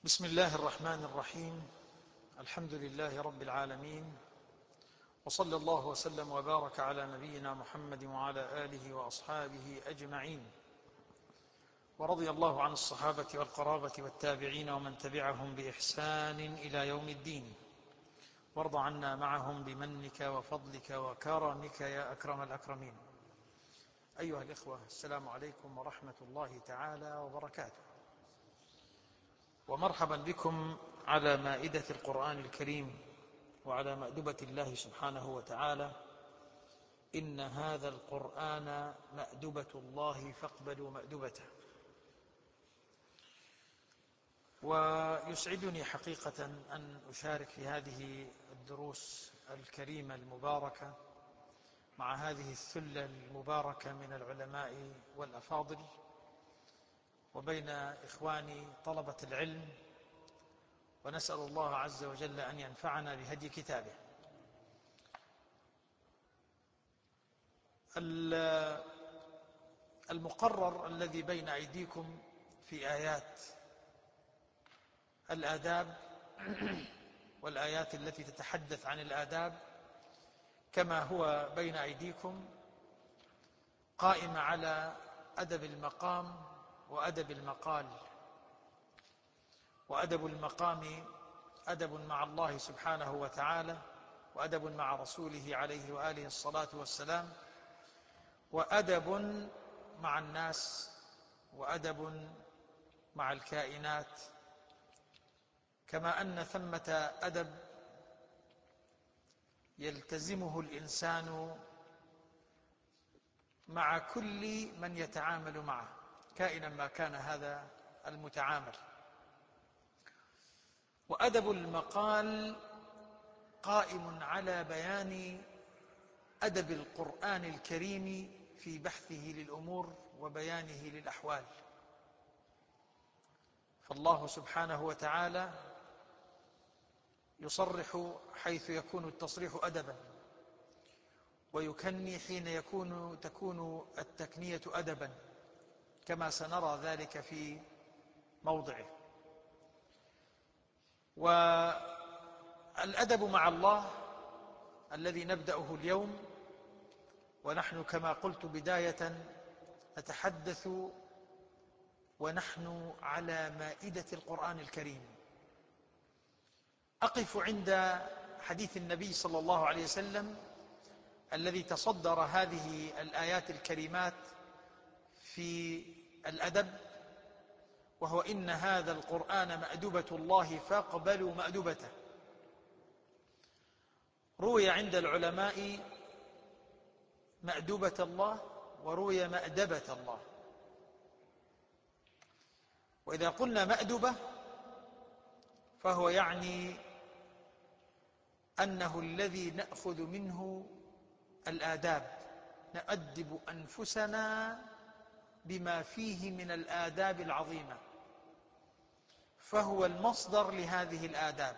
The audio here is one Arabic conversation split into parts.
بسم الله الرحمن الرحيم. الحمد لله رب العالمين، وصلى الله وسلم وبارك على نبينا محمد وعلى آله وأصحابه أجمعين، ورضي الله عن الصحابة والقرابة والتابعين ومن تبعهم بإحسان إلى يوم الدين، وارض عنا معهم بمنك وفضلك وكرمك يا أكرم الأكرمين. أيها الإخوة، السلام عليكم ورحمة الله تعالى وبركاته، ومرحبا بكم على مائدة القرآن الكريم وعلى مأدبة الله سبحانه وتعالى. إن هذا القرآن مأدبة الله فاقبلوا مأدبته. ويسعدني حقيقة أن أشارك في هذه الدروس الكريمة المباركة مع هذه الثلة المباركة من العلماء والأفاضل، وبين إخواني طلبة العلم، ونسأل الله عز وجل أن ينفعنا بهدي كتابه. المقرر الذي بين أيديكم في آيات الآداب والآيات التي تتحدث عن الآداب كما هو بين أيديكم قائمة على أدب المقام وأدب المقال. وأدب المقام أدب مع الله سبحانه وتعالى، وأدب مع رسوله عليه وآله الصلاة والسلام، وأدب مع الناس، وأدب مع الكائنات، كما أن ثمة أدب يلتزمه الإنسان مع كل من يتعامل معه كائنا ما كان هذا المتعامل. وأدب المقال قائم على بيان أدب القرآن الكريم في بحثه للأمور وبيانه للأحوال. فالله سبحانه وتعالى يصرح حيث يكون التصريح أدبا، ويكني حين تكون التكنية أدبا، كما سنرى ذلك في موضعه. والأدب مع الله الذي نبدأه اليوم، ونحن كما قلت بداية نتحدث ونحن على مائدة القرآن الكريم. أقف عند حديث النبي صلى الله عليه وسلم الذي تصدر هذه الآيات الكريمات في الأدب، وهو إن هذا القرآن مأدبة الله فاقبلوا مأدبته. روي عند العلماء مأدبة الله، وروي مأدبة الله. وإذا قلنا مأدبة فهو يعني أنه الذي نأخذ منه الآداب، نؤدب أنفسنا بما فيه من الآداب العظيمة، فهو المصدر لهذه الآداب.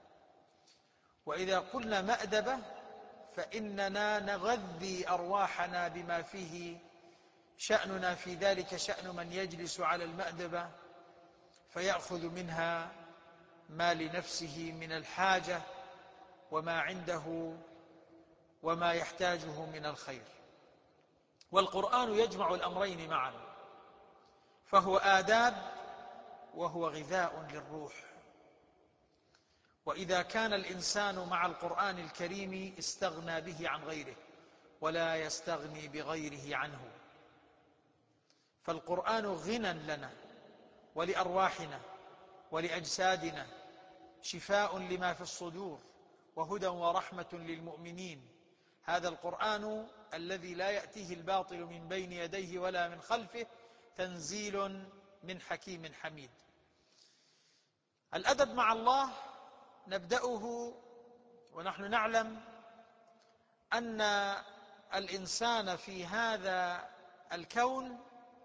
وإذا قلنا مأدبة فإننا نغذي أرواحنا بما فيه شأننا في ذلك شأن من يجلس على المأدبة فيأخذ منها ما لنفسه من الحاجة وما عنده وما يحتاجه من الخير. والقرآن يجمع الأمرين معا، فهو آداب وهو غذاء للروح. وإذا كان الإنسان مع القرآن الكريم استغنى به عن غيره، ولا يستغني بغيره عنه. فالقرآن غنى لنا ولأرواحنا ولأجسادنا، شفاء لما في الصدور، وهدى ورحمة للمؤمنين. هذا القرآن الذي لا يأتيه الباطل من بين يديه ولا من خلفه، تنزيل من حكيم حميد. الأدب مع الله نبدأه ونحن نعلم أن الإنسان في هذا الكون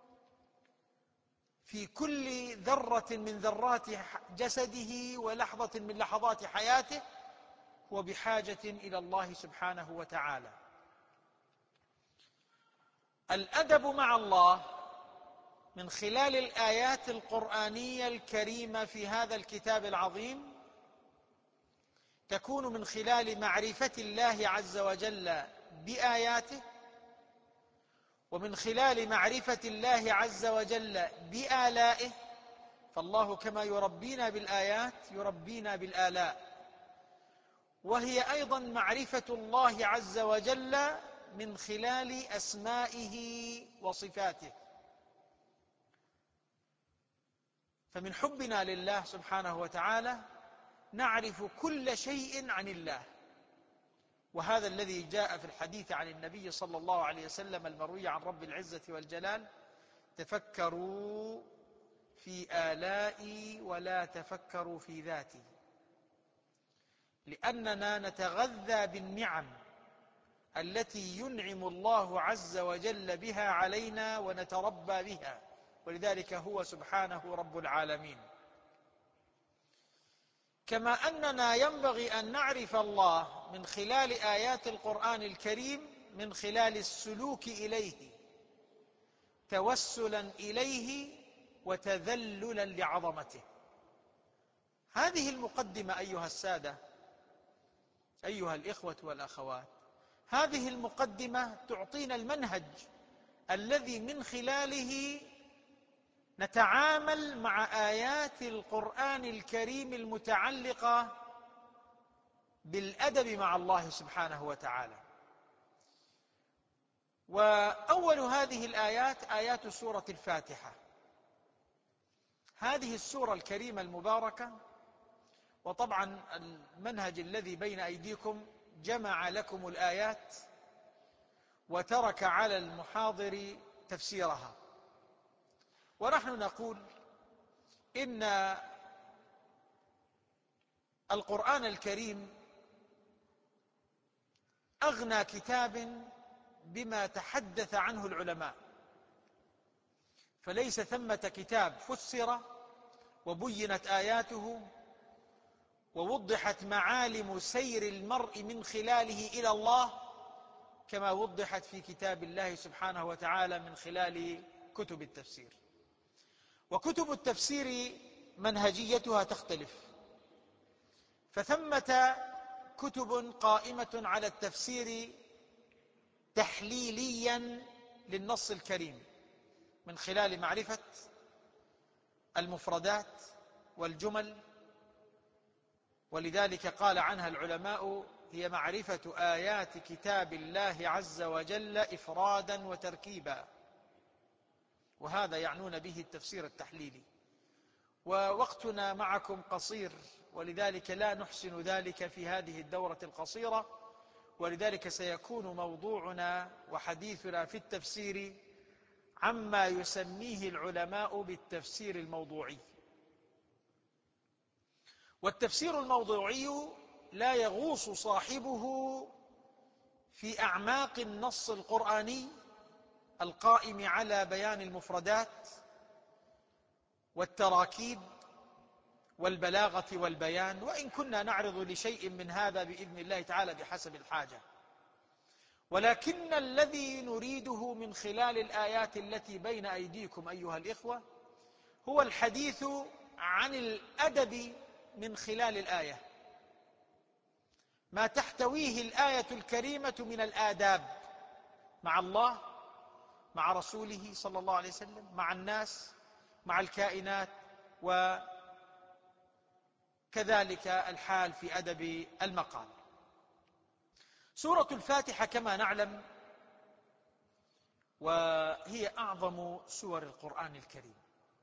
في كل ذرة من ذرات جسده ولحظة من لحظات حياته هو بحاجة إلى الله سبحانه وتعالى. الأدب مع الله من خلال الآيات القرآنية الكريمة في هذا الكتاب العظيم تكون من خلال معرفة الله عز وجل بآياته، ومن خلال معرفة الله عز وجل بآلائه، فالله كما يربينا بالآيات يربينا بالآلاء، وهي أيضا معرفة الله عز وجل من خلال أسمائه وصفاته. فمن حبنا لله سبحانه وتعالى نعرف كل شيء عن الله، وهذا الذي جاء في الحديث عن النبي صلى الله عليه وسلم المروي عن رب العزة والجلال: تفكروا في آلائي ولا تفكروا في ذاتي، لأننا نتغذى بالنعم التي ينعم الله عز وجل بها علينا ونتربى بها، ولذلك هو سبحانه رب العالمين. كما أننا ينبغي أن نعرف الله من خلال آيات القرآن الكريم من خلال السلوك إليه، توسلا إليه وتذللا لعظمته. هذه المقدمة أيها السادة، أيها الإخوة والأخوات، هذه المقدمة تعطينا المنهج الذي من خلاله نتعامل مع آيات القرآن الكريم المتعلقة بالأدب مع الله سبحانه وتعالى. وأول هذه الآيات آيات سورة الفاتحة، هذه السورة الكريمة المباركة. وطبعا المنهج الذي بين أيديكم جمع لكم الآيات وترك على المحاضر تفسيرها، ونحن نقول إن القرآن الكريم أغنى كتاب بما تحدث عنه العلماء، فليس ثمة كتاب فسر وبينت آياته ووضحت معالم سير المرء من خلاله إلى الله كما وضحت في كتاب الله سبحانه وتعالى من خلال كتب التفسير. وكتب التفسير منهجيتها تختلف، فثمة كتب قائمة على التفسير تحليليا للنص الكريم من خلال معرفة المفردات والجمل، ولذلك قال عنها العلماء: هي معرفة آيات كتاب الله عز وجل إفرادا وتركيبا، وهذا يعنون به التفسير التحليلي. ووقتنا معكم قصير، ولذلك لا نحسن ذلك في هذه الدورة القصيرة، ولذلك سيكون موضوعنا وحديثنا في التفسير عما يسميه العلماء بالتفسير الموضوعي. والتفسير الموضوعي لا يغوص صاحبه في أعماق النص القرآني القائم على بيان المفردات والتراكيب والبلاغة والبيان، وإن كنا نعرض لشيء من هذا بإذن الله تعالى بحسب الحاجة. ولكن الذي نريده من خلال الآيات التي بين أيديكم أيها الإخوة هو الحديث عن الأدب من خلال الآية، ما تحتويه الآية الكريمة من الآداب مع الله، مع رسوله صلى الله عليه وسلم، مع الناس، مع الكائنات، وكذلك الحال في أدب المقال. سورة الفاتحة كما نعلم وهي أعظم سور القرآن الكريم.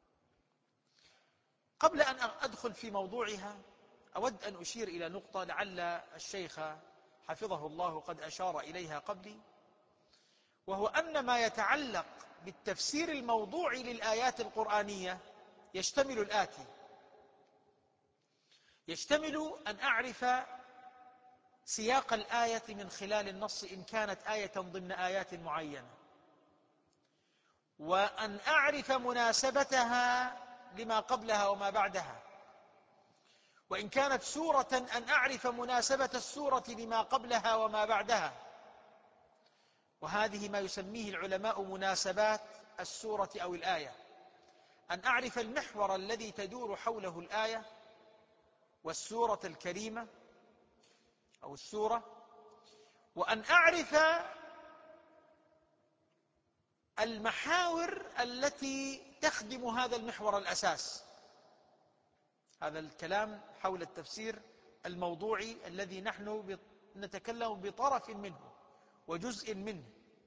قبل أن أدخل في موضوعها أود أن أشير إلى نقطة لعل الشيخ حفظه الله قد أشار إليها قبلي، وهو أن ما يتعلق بالتفسير الموضوعي للآيات القرآنية يشتمل الآتي: يشتمل أن أعرف سياق الآية من خلال النص إن كانت آية ضمن آيات معينة، وأن أعرف مناسبتها لما قبلها وما بعدها، وإن كانت سورة أن أعرف مناسبة السورة لما قبلها وما بعدها. وهذه ما يسميه العلماء مناسبات السورة أو الآية. أن أعرف المحور الذي تدور حوله الآية والسورة الكريمة أو السورة، وأن أعرف المحاور التي تخدم هذا المحور الأساس. هذا الكلام حول التفسير الموضوعي الذي نحن نتكلم بطرف منه وجزء منه.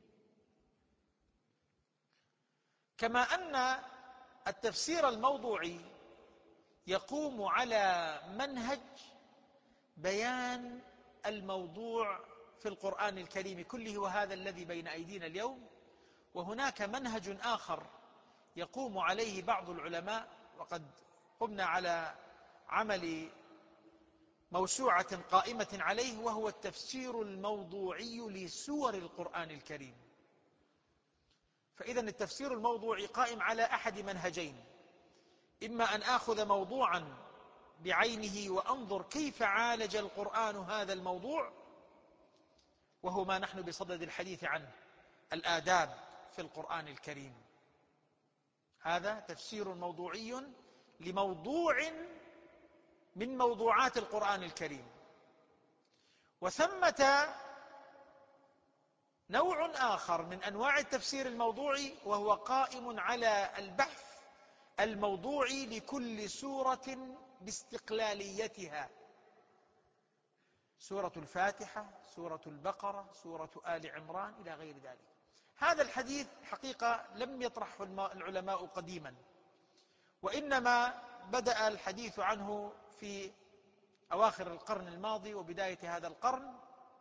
كما أن التفسير الموضوعي يقوم على منهج بيان الموضوع في القرآن الكريم كله، وهذا الذي بين أيدينا اليوم. وهناك منهج آخر يقوم عليه بعض العلماء، وقد قمنا على عمل موسوعة قائمة عليه، وهو التفسير الموضوعي لسور القرآن الكريم. فإذا التفسير الموضوعي قائم على أحد منهجين: إما أن آخذ موضوعا بعينه وأنظر كيف عالج القرآن هذا الموضوع، وهو ما نحن بصدد الحديث عنه، الآداب في القرآن الكريم. هذا تفسير موضوعي لموضوع من موضوعات القرآن الكريم. وثمة نوع آخر من أنواع التفسير الموضوعي، وهو قائم على البحث الموضوعي لكل سورة باستقلاليتها: سورة الفاتحة، سورة البقرة، سورة آل عمران، إلى غير ذلك. هذا الحديث حقيقة لم يطرحه العلماء قديما، وإنما بدأ الحديث عنه في أواخر القرن الماضي وبداية هذا القرن.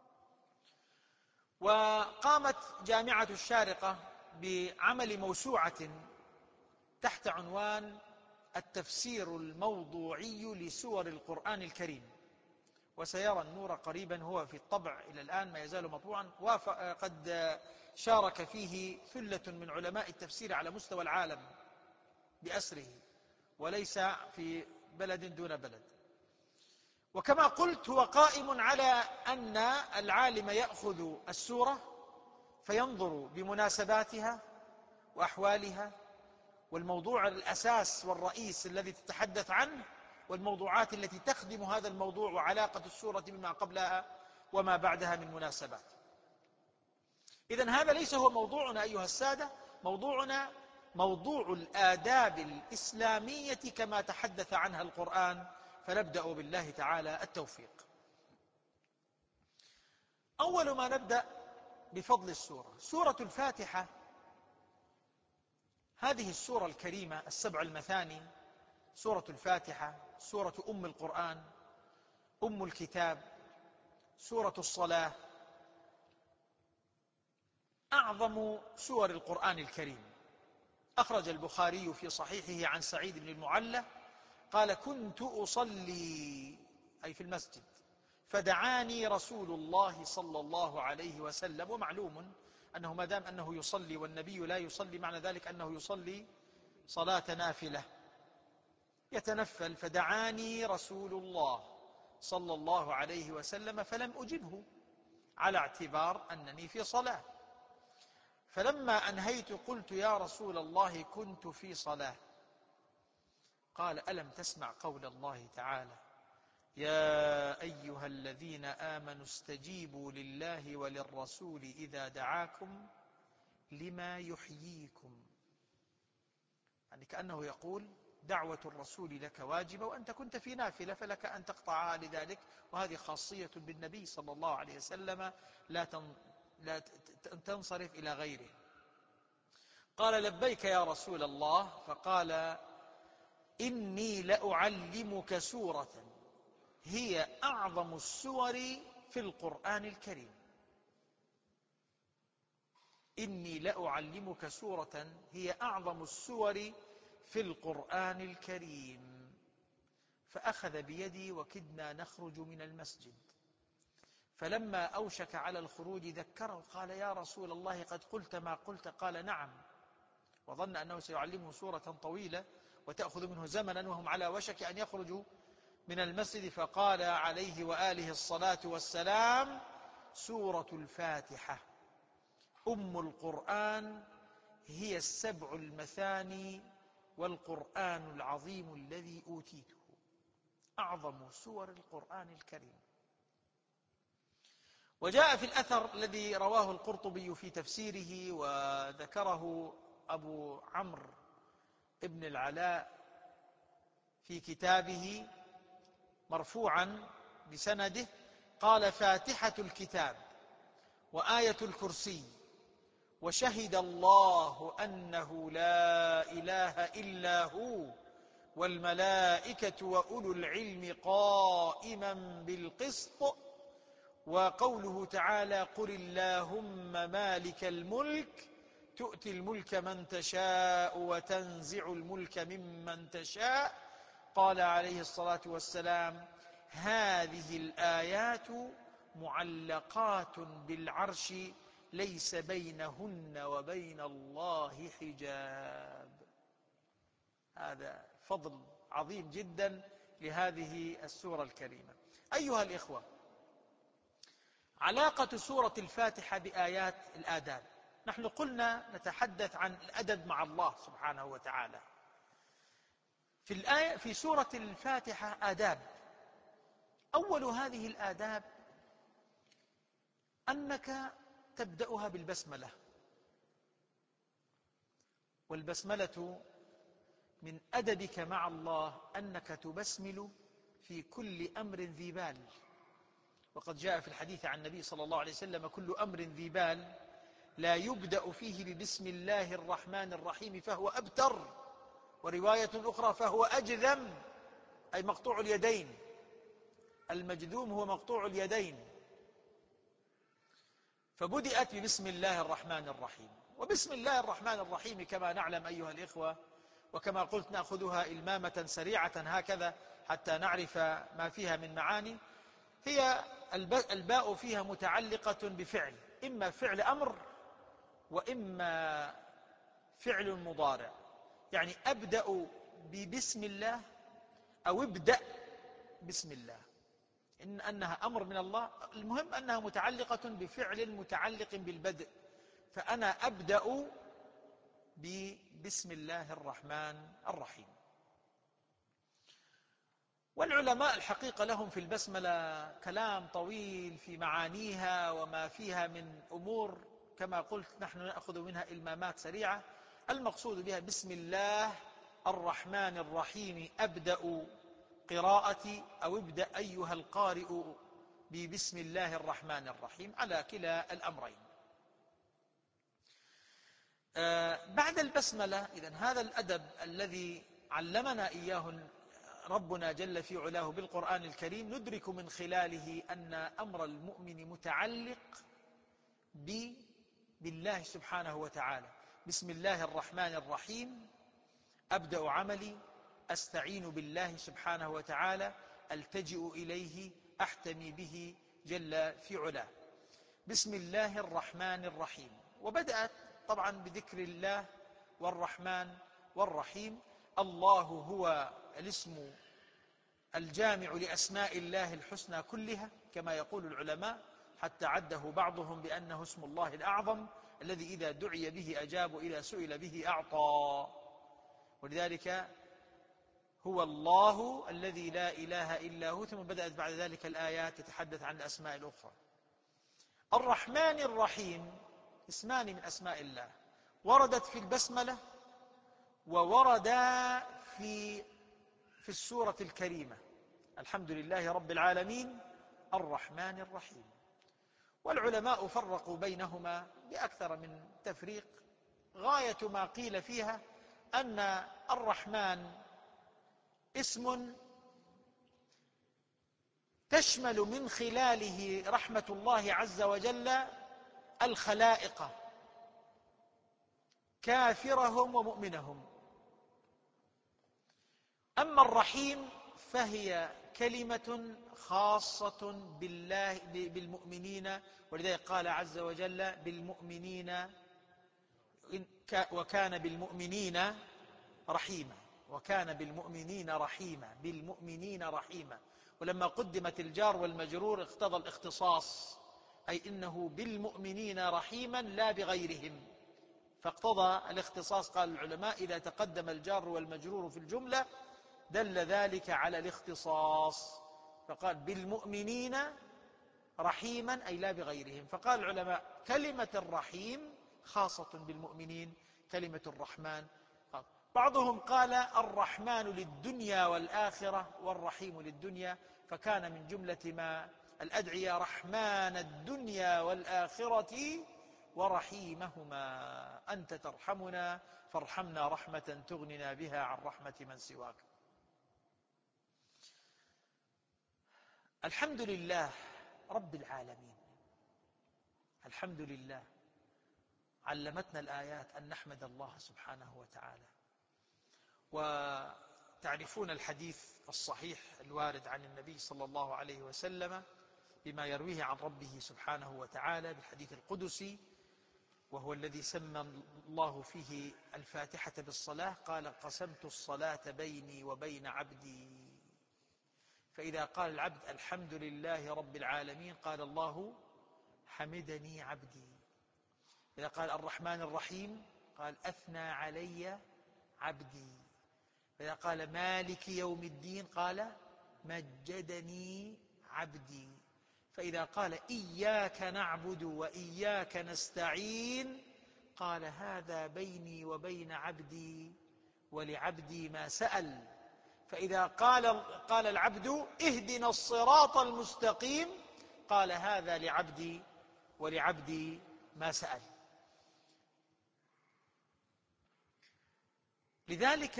وقامت جامعة الشارقة بعمل موسوعة تحت عنوان التفسير الموضوعي لسور القرآن الكريم، وسيرى النور قريبا. هو في الطبع إلى الآن ما يزال مطبوعا، وقد شارك فيه ثلة من علماء التفسير على مستوى العالم بأسره، وليس في بلد دون بلد. وكما قلت، هو قائم على أن العالم يأخذ السورة فينظر بمناسباتها وأحوالها والموضوع الأساس والرئيس الذي تتحدث عنه، والموضوعات التي تخدم هذا الموضوع، وعلاقة السورة بما قبلها وما بعدها من مناسبات. إذن هذا ليس هو موضوعنا أيها السادة. موضوعنا موضوع الآداب الإسلامية كما تحدث عنها القرآن، فنبدأ بالله تعالى التوفيق. أول ما نبدأ بفضل السورة، سورة الفاتحة. هذه السورة الكريمة السبع المثاني، سورة الفاتحة، سورة أم القرآن، أم الكتاب، سورة الصلاة، أعظم سور القرآن الكريم. أخرج البخاري في صحيحه عن سعيد بن المعلى قال: كنت أصلي، أي في المسجد، فدعاني رسول الله صلى الله عليه وسلم. ومعلوم أنه ما دام أنه يصلي والنبي لا يصلي، معنى ذلك أنه يصلي صلاة نافلة، يتنفل. فدعاني رسول الله صلى الله عليه وسلم فلم أجبه، على اعتبار أنني في صلاة. فلما أنهيت قلت: يا رسول الله، كنت في صلاة. قال: ألم تسمع قول الله تعالى: يا أيها الذين آمنوا استجيبوا لله وللرسول إذا دعاكم لما يحييكم. يعني كأنه يقول: دعوة الرسول لك واجبة، وأنت كنت في نافلة فلك أن تقطعها لذلك، وهذه خاصية بالنبي صلى الله عليه وسلم، لا تنصرف إلى غيره. قال: لبيك يا رسول الله. فقال: إني لأعلمك سورة هي أعظم السور في القرآن الكريم. إني لأعلمك سورة هي أعظم السور في القرآن الكريم. فأخذ بيدي وكدنا نخرج من المسجد، فلما أوشك على الخروج ذكره، قال: يا رسول الله، قد قلت ما قلت. قال: نعم. وظن أنه سيعلمه سورة طويلة وتأخذ منه زمنا، وهم على وشك أن يخرجوا من المسجد. فقال عليه وآله الصلاة والسلام: سورة الفاتحة أم القرآن، هي السبع المثاني والقرآن العظيم الذي أوتيته. أعظم سور القرآن الكريم. وجاء في الأثر الذي رواه القرطبي في تفسيره وذكره أبو عمرو ابن العلاء في كتابه مرفوعا بسنده، قال: فاتحة الكتاب وآية الكرسي وشهد الله أنه لا إله إلا هو والملائكة وأولو العلم قائما بالقسط، وقوله تعالى: قل اللهم مالك الملك تؤتي الملك من تشاء وتنزع الملك ممن تشاء. قال عليه الصلاة والسلام: هذه الآيات معلقات بالعرش ليس بينهن وبين الله حجاب. هذا فضل عظيم جدا لهذه السورة الكريمة. أيها الإخوة، علاقة سورة الفاتحة بآيات الآداب. نحن قلنا نتحدث عن الأدب مع الله سبحانه وتعالى. في سورة الفاتحة آداب. أول هذه الآداب أنك تبدأها بالبسملة، والبسملة من أدبك مع الله أنك تبسمل في كل أمر ذي بال. وقد جاء في الحديث عن النبي صلى الله عليه وسلم: كل أمر ذي بال لا يبدأ فيه ببسم الله الرحمن الرحيم فهو أبتر، ورواية أخرى فهو أجذم، أي مقطوع اليدين. المجذوم هو مقطوع اليدين. فبدأت ببسم الله الرحمن الرحيم. وبسم الله الرحمن الرحيم كما نعلم أيها الإخوة، وكما قلت نأخذها إلمامة سريعة هكذا حتى نعرف ما فيها من معاني. هي الباء فيها متعلقة بفعل، إما فعل أمر وإما فعل مضارع. يعني أبدأ ببسم الله أو ابدأ بسم الله، إن أنها أمر من الله. المهم أنها متعلقة بفعل متعلق بالبدء، فأنا أبدأ ببسم الله الرحمن الرحيم. والعلماء الحقيقة لهم في البسملة كلام طويل في معانيها وما فيها من أمور. كما قلت نحن نأخذ منها إلمامات سريعة. المقصود بها: بسم الله الرحمن الرحيم أبدأ قراءتي، أو ابدأ أيها القارئ ببسم الله الرحمن الرحيم، على كلا الأمرين. بعد البسملة إذن هذا الأدب الذي علمنا إياه ربنا جل في علاه بالقرآن الكريم، ندرك من خلاله أن أمر المؤمن متعلق بالله سبحانه وتعالى. بسم الله الرحمن الرحيم أبدأ عملي، أستعين بالله سبحانه وتعالى، ألتجئ إليه، أحتمي به جل في علاه. بسم الله الرحمن الرحيم. وبدأت طبعا بذكر الله والرحمن والرحيم. الله هو الاسم الجامع لأسماء الله الحسنى كلها كما يقول العلماء، حتى عده بعضهم بأنه اسم الله الأعظم الذي إذا دعي به أجاب وإذا سئل به أعطى. ولذلك هو الله الذي لا إله إلا هو. ثم بدأت بعد ذلك الآيات تتحدث عن الأسماء الأخرى. الرحمن الرحيم اسمان من أسماء الله، وردت في البسملة ووردا في السورة الكريمة: الحمد لله رب العالمين الرحمن الرحيم. والعلماء فرقوا بينهما بأكثر من تفريق. غاية ما قيل فيها أن الرحمن اسم تشمل من خلاله رحمة الله عز وجل الخلائق، كافرهم ومؤمنهم. أما الرحيم فهي كلمة خاصة بالمؤمنين، ولذلك قال عز وجل: بالمؤمنين، وكان بالمؤمنين رحيما. وكان بالمؤمنين رحيما، بالمؤمنين رحيما. ولما قدمت الجار والمجرور اقتضى الاختصاص، أي إنه بالمؤمنين رحيما لا بغيرهم. فاقتضى الاختصاص. قال العلماء إذا تقدم الجار والمجرور في الجملة دل ذلك على الاختصاص، فقال بالمؤمنين رحيما أي لا بغيرهم. فقال العلماء كلمة الرحيم خاصة بالمؤمنين، كلمة الرحمن. بعضهم قال الرحمن للدنيا والآخرة والرحيم للدنيا، فكان من جملة ما الأدعية رحمن الدنيا والآخرة ورحيمهما، أنت ترحمنا فارحمنا رحمة تغننا بها عن رحمة من سواك. الحمد لله رب العالمين. الحمد لله علمتنا الآيات أن نحمد الله سبحانه وتعالى. وتعرفون الحديث الصحيح الوارد عن النبي صلى الله عليه وسلم بما يرويه عن ربه سبحانه وتعالى بالحديث القدسي، وهو الذي سمى الله فيه الفاتحة بالصلاة. قال قسمت الصلاة بيني وبين عبدي. فإذا قال العبد الحمد لله رب العالمين قال الله حمدني عبدي. إذا قال الرحمن الرحيم قال أثنى علي عبدي. إذا قال مالك يوم الدين قال مجدني عبدي. فإذا قال إياك نعبد وإياك نستعين قال هذا بيني وبين عبدي ولعبدي ما سأل. فإذا قال العبد اهدنا الصراط المستقيم قال هذا لعبدي ولعبدي ما سأل. لذلك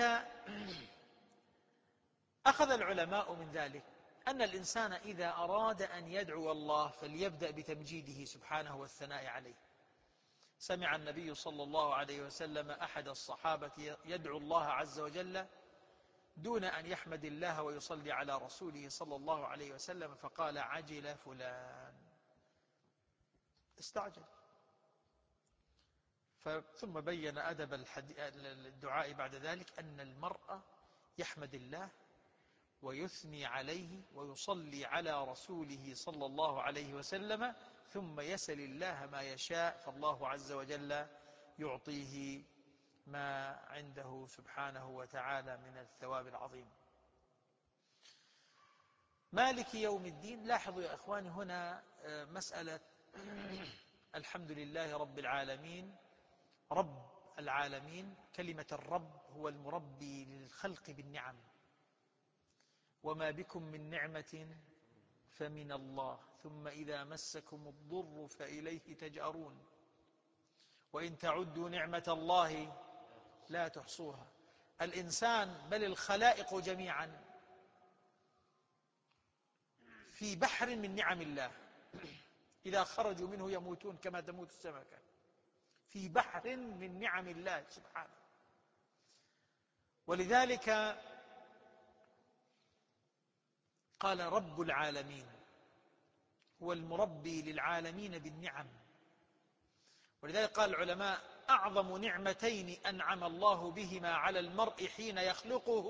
أخذ العلماء من ذلك أن الإنسان إذا أراد أن يدعو الله فليبدأ بتمجيده سبحانه والثناء عليه. سمع النبي صلى الله عليه وسلم أحد الصحابة يدعو الله عز وجل دون أن يحمد الله ويصلي على رسوله صلى الله عليه وسلم، فقال عجل فلان، استعجل. ثم بين أدب الدعاء بعد ذلك أن المرء يحمد الله ويثني عليه ويصلي على رسوله صلى الله عليه وسلم ثم يسأل الله ما يشاء، فالله عز وجل يعطيه ما عنده سبحانه وتعالى من الثواب العظيم. مالك يوم الدين. لاحظوا يا أخواني هنا مسألة الحمد لله رب العالمين. رب العالمين، كلمة الرب هو المربي للخلق بالنعم، وما بكم من نعمة فمن الله، ثم إذا مسكم الضر فإليه تجأرون، وإن تعدوا نعمة الله لا تحصوها. الإنسان بل الخلائق جميعا في بحر من نعم الله، إذا خرجوا منه يموتون كما تموت السمكة، في بحر من نعم الله سبحانه. ولذلك قال رب العالمين هو المربي للعالمين بالنعم. ولذلك قال العلماء أعظم نعمتين أنعم الله بهما على المرء حين يخلقه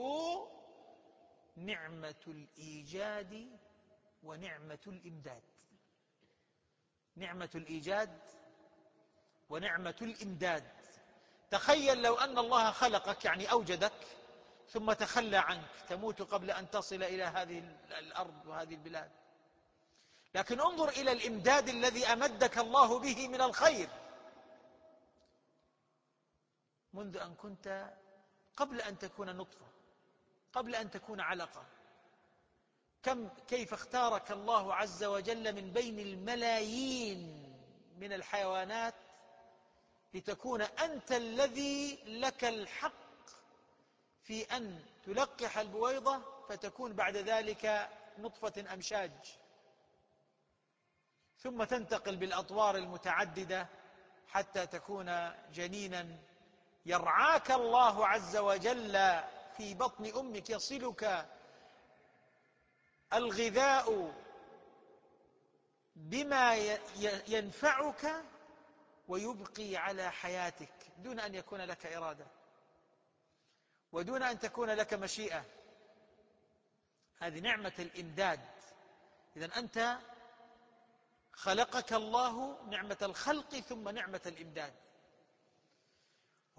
نعمة الإيجاد ونعمة الإمداد. نعمة الإيجاد ونعمة الإمداد. تخيل لو أن الله خلقك يعني أوجدك ثم تخلى عنك، تموت قبل أن تصل إلى هذه الأرض وهذه البلاد. لكن انظر إلى الإمداد الذي أمدك الله به من الخير منذ أن كنت قبل أن تكون نطفة، قبل أن تكون علقة. كيف اختارك الله عز وجل من بين الملايين من الحيوانات لتكون أنت الذي لك الحق في أن تلقح البويضة فتكون بعد ذلك نطفة أمشاج، ثم تنتقل بالأطوار المتعددة حتى تكون جنينا يرعاك الله عز وجل في بطن أمك، يصلك الغذاء بما ينفعك ويبقي على حياتك دون أن يكون لك إرادة ودون أن تكون لك مشيئة. هذه نعمة الإمداد. إذن أنت خلقك الله نعمة الخلق ثم نعمة الإمداد.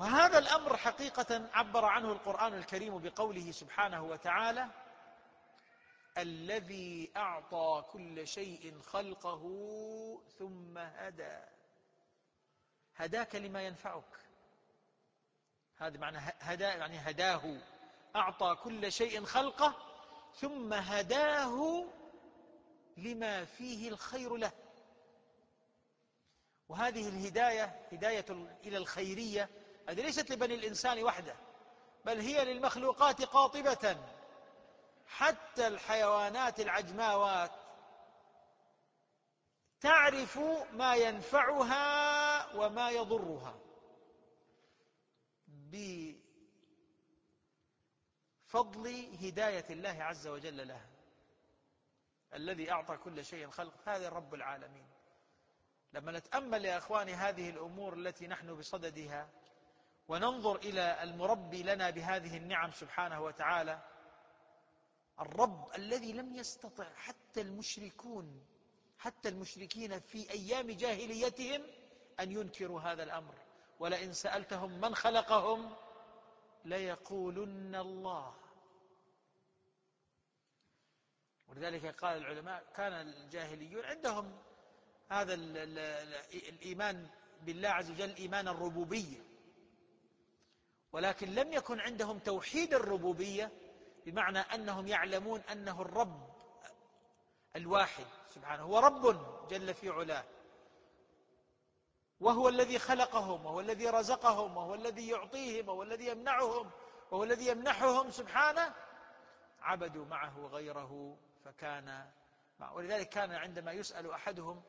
وهذا الأمر حقيقة عبر عنه القرآن الكريم بقوله سبحانه وتعالى: الذي أعطى كل شيء خلقه ثم هدى. هداك لما ينفعك، هذا معنى هدى، يعني هداه، أعطى كل شيء خلقه ثم هداه لما فيه الخير له. وهذه الهداية هداية إلى الخيرية، هذه ليست لبني الإنسان وحده، بل هي للمخلوقات قاطبة. حتى الحيوانات العجماوات تعرف ما ينفعها وما يضرها بفضل هداية الله عز وجل لها. الذي أعطى كل شيء خلق، هذا رب العالمين. لما نتأمل يا أخواني هذه الأمور التي نحن بصددها، وننظر إلى المربي لنا بهذه النعم سبحانه وتعالى، الرب الذي لم يستطع حتى المشركين في أيام جاهليتهم أن ينكروا هذا الأمر. ولئن سألتهم من خلقهم ليقولن الله. ولذلك قال العلماء: كان الجاهليون عندهم هذا الإيمان بالله عز وجل، إيمان الربوبية، ولكن لم يكن عندهم توحيد الربوبية، بمعنى أنهم يعلمون أنه الرب الواحد سبحانه هو رب جل في علاه، وهو الذي خلقهم، وهو الذي رزقهم، وهو الذي يعطيهم، وهو الذي يمنعهم، وهو الذي يمنحهم سبحانه. عبدوا معه غيره فكان معه. ولذلك كان عندما يسأل أحدهم: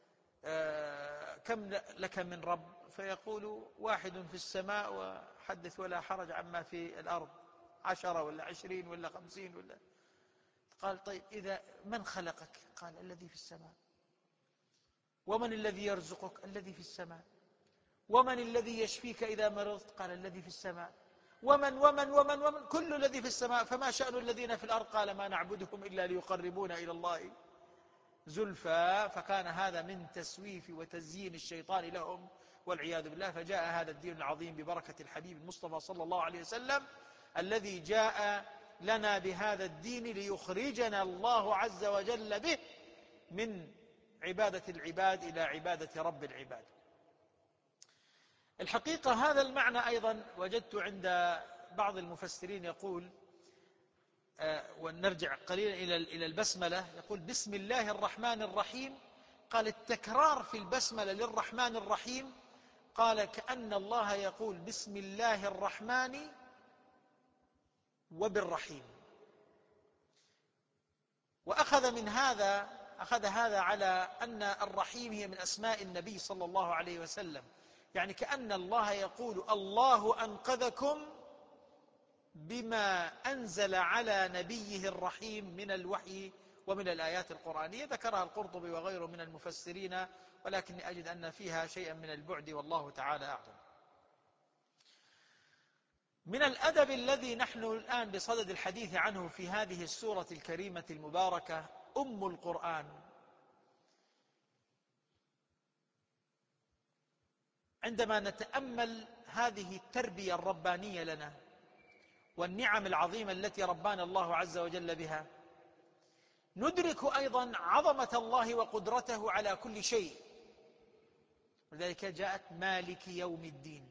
كم لك من رب؟ فيقول: واحد في السماء وحدث ولا حرج عما في الأرض، 10 ولا 20 ولا 50 ولا. قال: طيب إذا من خلقك؟ قال: الذي في السماء. ومن الذي يرزقك؟ الذي في السماء. ومن الذي يشفيك إذا مرضت؟ قال: الذي في السماء. ومن كل الذي في السماء، فما شأن الذين في الأرض؟ قال: ما نعبدهم إلا ليقربونا إلى الله زلفى. فكان هذا من تسويف وتزيين الشيطان لهم والعياذ بالله. فجاء هذا الدين العظيم ببركة الحبيب المصطفى صلى الله عليه وسلم، الذي جاء لنا بهذا الدين ليخرجنا الله عز وجل به من عبادة العباد إلى عبادة رب العباد. الحقيقة هذا المعنى أيضا وجدت عند بعض المفسرين يقول، ونرجع قليلا إلى البسملة، يقول: بسم الله الرحمن الرحيم. قال: التكرار في البسملة للرحمن الرحيم، قال كأن الله يقول: بسم الله الرحمن وبالرحيم. وأخذ هذا على أن الرحيم هي من أسماء النبي صلى الله عليه وسلم، يعني كأن الله يقول: الله أنقذكم بما أنزل على نبيه الرحيم من الوحي ومن الآيات القرآنية. ذكرها القرطبي وغيره من المفسرين، ولكني أجد أن فيها شيئا من البعد، والله تعالى أعلم. من الأدب الذي نحن الآن بصدد الحديث عنه في هذه السورة الكريمة المباركة، أم القرآن، عندما نتأمل هذه التربية الربانية لنا والنعم العظيمة التي ربانا الله عز وجل بها، ندرك أيضا عظمة الله وقدرته على كل شيء. ولذلك جاءت مالك يوم الدين.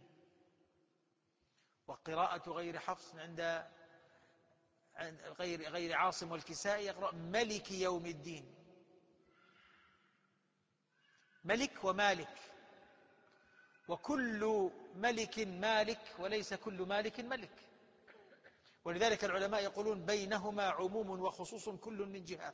وقراءة غير حفص عند غير عاصم والكسائي يقرأ ملك يوم الدين. ملك ومالك، وكل ملك مالك وليس كل مالك ملك. ولذلك العلماء يقولون: بينهما عموم وخصوص كل من جهة.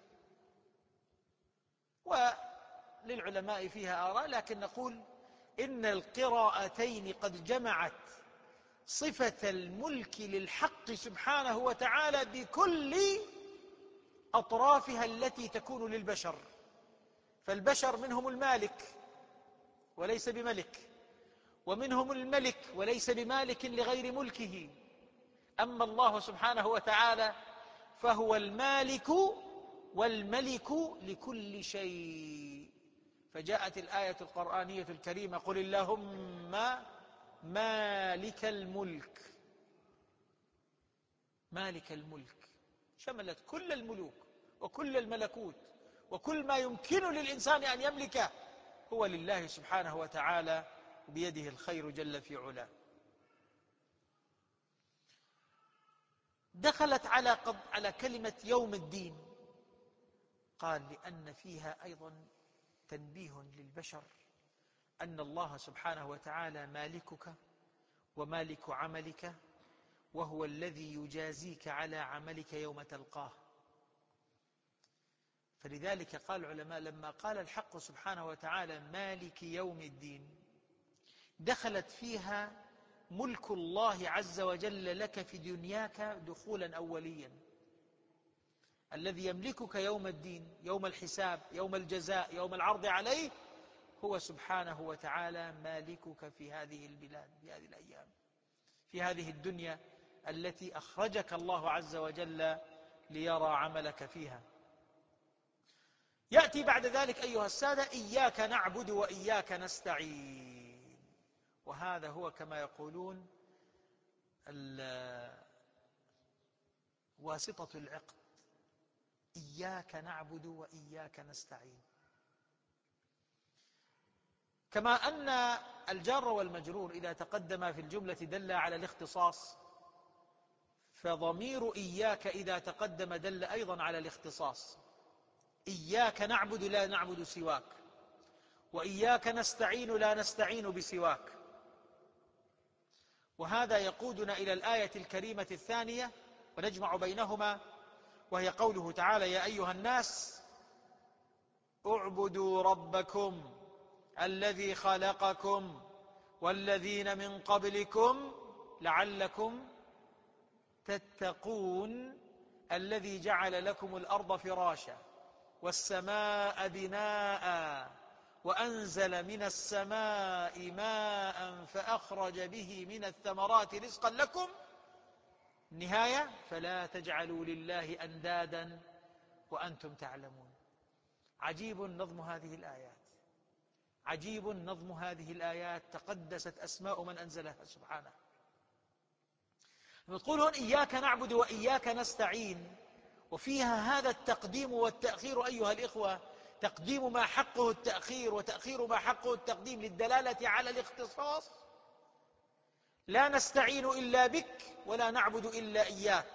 وللعلماء فيها آراء، لكن نقول إن القراءتين قد جمعت صفة الملك للحق سبحانه وتعالى بكل أطرافها التي تكون للبشر. فالبشر منهم المالك وليس بملك، ومنهم الملك وليس بمالك لغير ملكه. أما الله سبحانه وتعالى فهو المالك والملك لكل شيء. فجاءت الآية القرآنية الكريمة: قل اللهم مالك الملك. مالك الملك شملت كل الملوك وكل الملكوت، وكل ما يمكن للإنسان أن يملكه هو لله سبحانه وتعالى، بيده الخير جل في علاه. دخلت على كلمة يوم الدين، قال لأن فيها أيضا تنبيه للبشر أن الله سبحانه وتعالى مالكك ومالك عملك، وهو الذي يجازيك على عملك يوم تلقاه. فلذلك قال العلماء لما قال الحق سبحانه وتعالى مالك يوم الدين، دخلت فيها ملك الله عز وجل لك في دنياك دخولا أوليا. الذي يملكك يوم الدين، يوم الحساب، يوم الجزاء، يوم العرض عليه، هو سبحانه وتعالى مالكك في هذه البلاد، في هذه الأيام، في هذه الدنيا التي أخرجك الله عز وجل ليرى عملك فيها. يأتي بعد ذلك أيها السادة إياك نعبد وإياك نستعين، وهذا هو كما يقولون واسطة العقد، إياك نعبد وإياك نستعين. كما أن الجار والمجرور إذا تقدم في الجملة دل على الاختصاص، فضمير إياك إذا تقدم دل أيضا على الاختصاص. إياك نعبد لا نعبد سواك، وإياك نستعين لا نستعين بسواك. وهذا يقودنا إلى الآية الكريمة الثانية ونجمع بينهما، وهي قوله تعالى يا أيها الناس اعبدوا ربكم الذي خلقكم والذين من قبلكم لعلكم تتقون الذي جعل لكم الأرض فراشا والسماء بناء وأنزل من السماء ماء فأخرج به من الثمرات رزقا لكم. النهاية فلا تجعلوا لله أندادا وأنتم تعلمون. عجيب نظم هذه الآيات، عجيب نظم هذه الآيات، تقدست أسماء من أنزلها سبحانه. نقول هون إياك نعبد وإياك نستعين، وفيها هذا التقديم والتأخير أيها الإخوة، تقديم ما حقه التأخير وتأخير ما حقه التقديم للدلالة على الاختصاص. لا نستعين إلا بك ولا نعبد إلا إياك.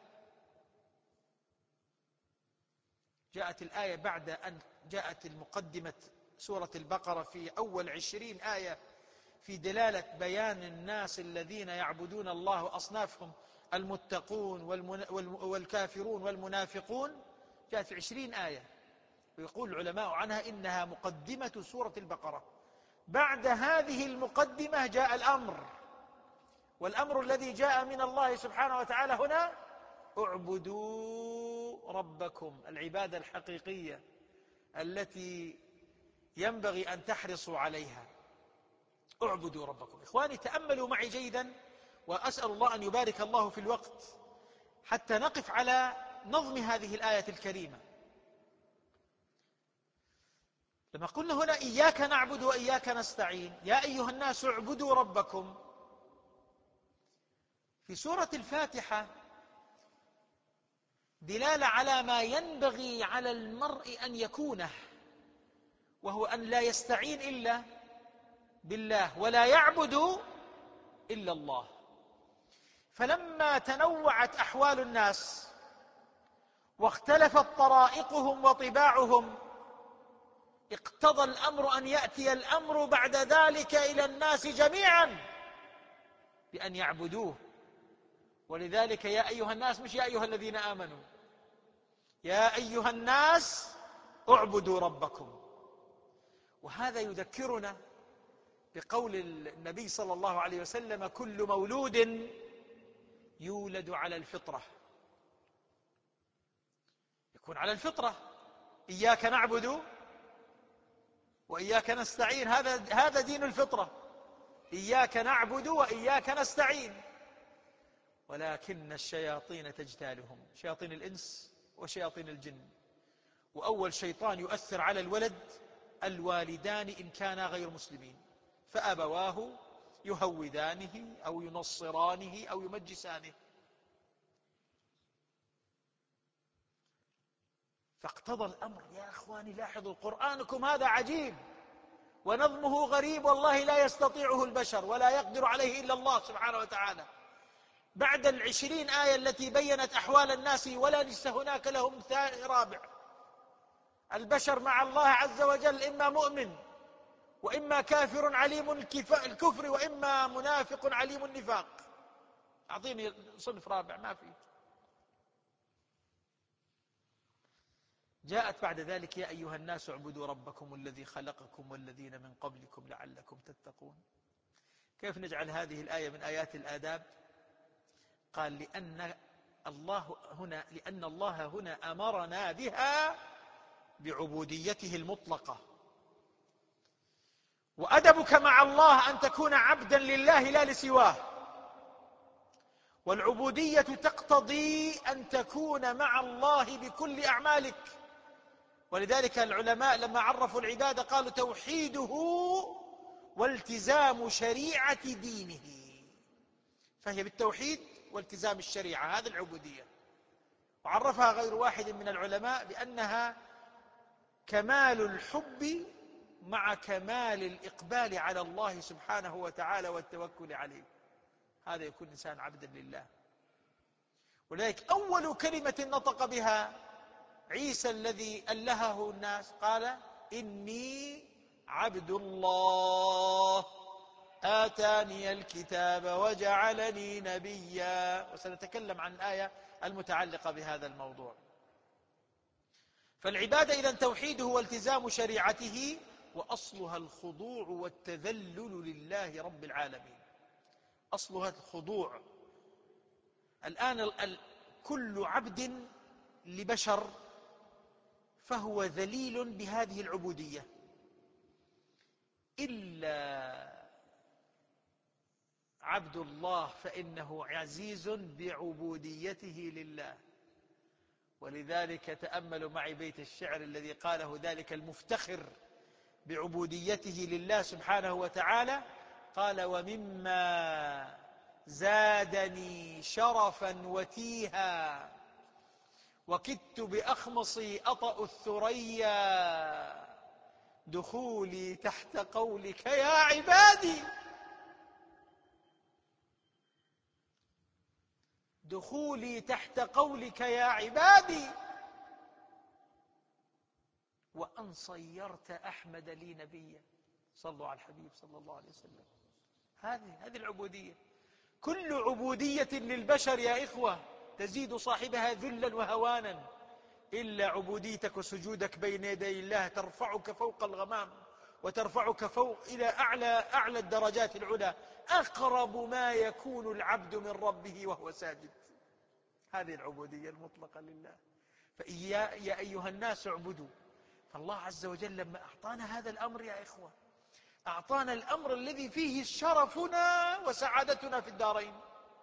جاءت الآية بعد أن جاءت المقدمة سورة البقرة في أول 20 آية في دلالة بيان الناس الذين يعبدون الله وأصنافهم المتقون والكافرون والمنافقون. جاءت في 20 آية، ويقول العلماء عنها إنها مقدمة سورة البقرة. بعد هذه المقدمة جاء الأمر، والأمر الذي جاء من الله سبحانه وتعالى هنا اعبدوا ربكم، العبادة الحقيقية التي ينبغي أن تحرصوا عليها. اعبدوا ربكم. إخواني تأملوا معي جيدا، وأسأل الله أن يبارك الله في الوقت حتى نقف على نظم هذه الآية الكريمة. لما قلنا هنا إياك نعبد وإياك نستعين، يا أيها الناس اعبدوا ربكم، في سورة الفاتحة دلالة على ما ينبغي على المرء أن يكونه، وهو أن لا يستعين إلا بالله ولا يعبد إلا الله. فلما تنوعت أحوال الناس واختلفت طرائقهم وطباعهم، اقتضى الأمر أن يأتي الأمر بعد ذلك إلى الناس جميعا بأن يعبدوه. ولذلك يا أيها الناس، مش يا أيها الذين آمنوا، يا أيها الناس اعبدوا ربكم. وهذا يذكرنا بقول النبي صلى الله عليه وسلم كل مولود يولد على الفطرة، يكون على الفطرة. إياك نعبد وإياك نستعين، هذا دين الفطرة، إياك نعبد وإياك نستعين. ولكن الشياطين تجتالهم، شياطين الإنس وشياطين الجن. وأول شيطان يؤثر على الولد الوالدان إن كانا غير مسلمين، فأبواه يهودانه أو ينصرانه أو يمجسانه. فاقتضى الأمر. يا أخواني لاحظوا، قرآنكم هذا عجيب ونظمه غريب، والله لا يستطيعه البشر ولا يقدر عليه إلا الله سبحانه وتعالى. بعد 20 آية التي بيّنت أحوال الناس ولا ليس هناك لهم رابع. البشر مع الله عز وجل إما مؤمن وإما كافر عليم الكفر وإما منافق عليم النفاق. أعطيني صنف رابع، ما في. جاءت بعد ذلك: يا أيها الناس اعبدوا ربكم الذي خلقكم والذين من قبلكم لعلكم تتقون. كيف نجعل هذه الآية من آيات الآداب؟ قال: لأن الله هنا أمرنا بها بعبوديته المطلقة. وأدبك مع الله أن تكون عبدا لله لا لسواه، والعبودية تقتضي أن تكون مع الله بكل أعمالك. ولذلك العلماء لما عرفوا العبادة قالوا: توحيده والتزام شريعة دينه. فهي بالتوحيد والتزام الشريعة، هذه العبودية. وعرفها غير واحد من العلماء بأنها كمال الحب مع كمال الإقبال على الله سبحانه وتعالى والتوكل عليه. هذا يكون إنسان عبدا لله. ولذلك أول كلمة نطق بها عيسى الذي ألهه الناس قال: إني عبد الله آتاني الكتاب وجعلني نبيا. وسنتكلم عن الآية المتعلقة بهذا الموضوع. فالعبادة إذن توحيده والتزام شريعته، وأصلها الخضوع والتذلل لله رب العالمين. أصلها الخضوع. الآن كل عبد لبشر فهو ذليل بهذه العبودية، إلا عبد الله فإنه عزيز بعبوديته لله. ولذلك تأملوا معي بيت الشعر الذي قاله ذلك المفتخر بعبوديته لله سبحانه وتعالى. قال: ومما زادني شرفا وتيها وكدت بأخمصي أطأ الثريا دخولي تحت قولك يا عبادي. دخولي تحت قولك يا عبادي وأن صيرت أحمد لي نبيا. صلوا على الحبيب صلى الله عليه وسلم. هذه العبودية. كل عبودية للبشر يا إخوة تزيد صاحبها ذلا وهوانا، إلا عبوديتك وسجودك بين يدي الله ترفعك فوق الغمام وترفعك فوق إلى أعلى الدرجات العلى، أقرب ما يكون العبد من ربه وهو ساجد. هذه العبودية المطلقة لله. يا أيها الناس اعبدوا. فالله عز وجل لما أعطانا هذا الأمر يا إخوة، أعطانا الأمر الذي فيه شرفنا وسعادتنا في الدارين،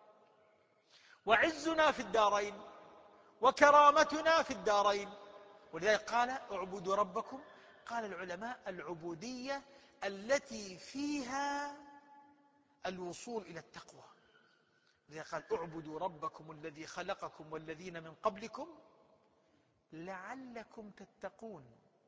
وعزنا في الدارين، وكرامتنا في الدارين. ولذلك قال: اعبدوا ربكم. قال العلماء: العبودية التي فيها الوصول إلى التقوى. لذلك قال: اعبدوا ربكم الذي خلقكم والذين من قبلكم لعلكم تتقون،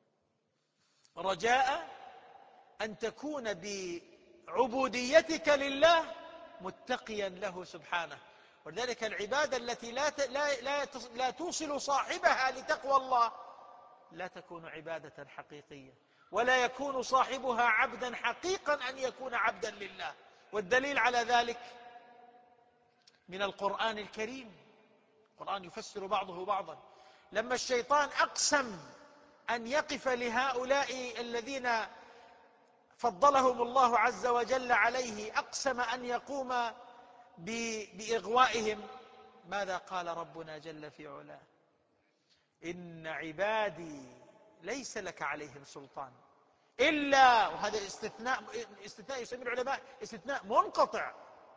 رجاء أن تكون بعبوديتك لله متقيا له سبحانه. ولذلك العبادة التي لا توصل صاحبها لتقوى الله لا تكون عبادة حقيقية، ولا يكون صاحبها عبدا حقيقا أن يكون عبدا لله. والدليل على ذلك من القرآن الكريم. القرآن يفسر بعضه بعضا. لما الشيطان أقسم أن يقف لهؤلاء الذين فضلهم الله عز وجل عليه، أقسم أن يقوم بإغوائهم، ماذا قال ربنا جل في علاه؟ إن عبادي ليس لك عليهم سلطان إلا، وهذا استثناء يسميه العلماء استثناء منقطع،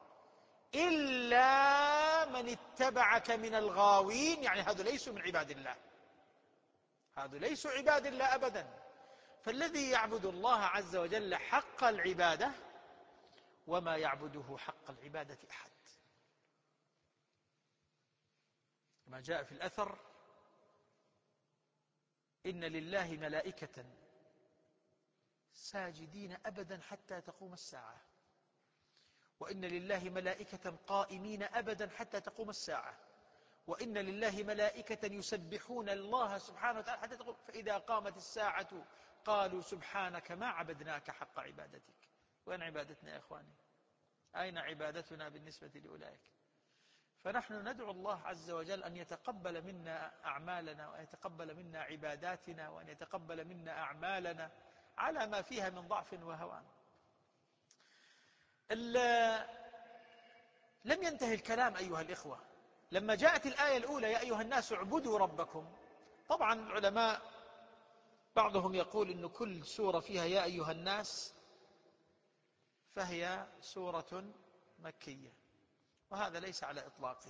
إلا من اتبعك من الغاوين. يعني هذا ليسوا من عباد الله، هذا ليسوا عباد الله أبدا. فالذي يعبد الله عز وجل حق العبادة وما يعبده حق العبادة أحد. كما جاء في الأثر: إن لله ملائكة ساجدين أبدا حتى تقوم الساعة، وإن لله ملائكة قائمين أبدا حتى تقوم الساعة، وإن لله ملائكة يسبحون الله سبحانه وتعالى حتى تقوم، فإذا قامت الساعة قالوا سبحانك ما عبدناك حق عبادتك. وين عبادتنا يا إخواني؟ أين عبادتنا بالنسبة لأولئك؟ فنحن ندعو الله عز وجل أن يتقبل منا أعمالنا، وأن يتقبل منا عباداتنا، وأن يتقبل منا أعمالنا على ما فيها من ضعف وهوان. لم ينتهي الكلام أيها الإخوة. لما جاءت الآية الأولى: يا أيها الناس اعبدوا ربكم، طبعا العلماء بعضهم يقول إن كل سورة فيها يا أيها الناس فهي سورة مكية، وهذا ليس على إطلاقه.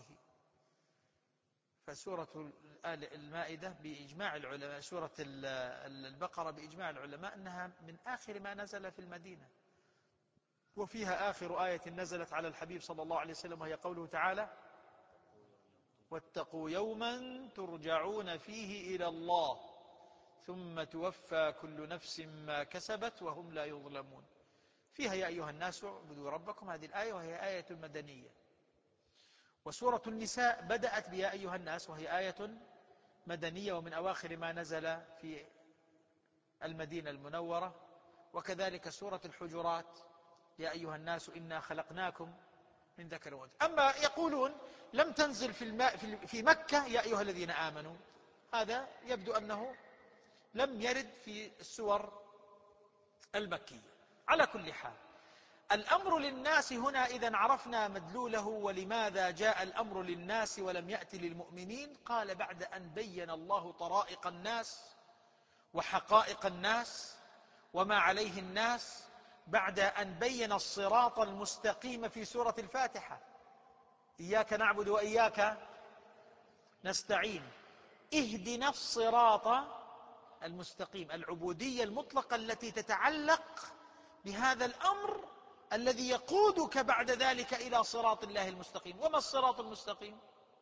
فسورة المائدة بإجماع العلماء، سورة البقرة بإجماع العلماء أنها من آخر ما نزل في المدينة، وفيها آخر آية نزلت على الحبيب صلى الله عليه وسلم، وهي قوله تعالى: واتقوا يوما ترجعون فيه إلى الله ثم توفى كل نفس ما كسبت وهم لا يظلمون. فيها يا أيها الناس اعبدوا ربكم، هذه الآية، وهي آية مدنية. وسورة النساء بدأت بيا أيها الناس، وهي آية مدنية ومن أواخر ما نزل في المدينة المنورة. وكذلك سورة الحجرات: يا أيها الناس إنا خلقناكم من ذكر وأنثى. أما يقولون لم تنزل في مكة يا أيها الذين آمنوا، هذا يبدو أنه لم يرد في السور المكية. على كل حال، الأمر للناس هنا إذا عرفنا مدلوله، ولماذا جاء الأمر للناس ولم يأتي للمؤمنين. قال: بعد أن بين الله طرائق الناس وحقائق الناس وما عليه الناس، بعد أن بين الصراط المستقيم في سورة الفاتحة: إياك نعبد وإياك نستعين، اهدنا الصراط المستقيم، العبودية المطلقة التي تتعلق بهذا الأمر الذي يقودك بعد ذلك إلى صراط الله المستقيم. وما الصراط المستقيم؟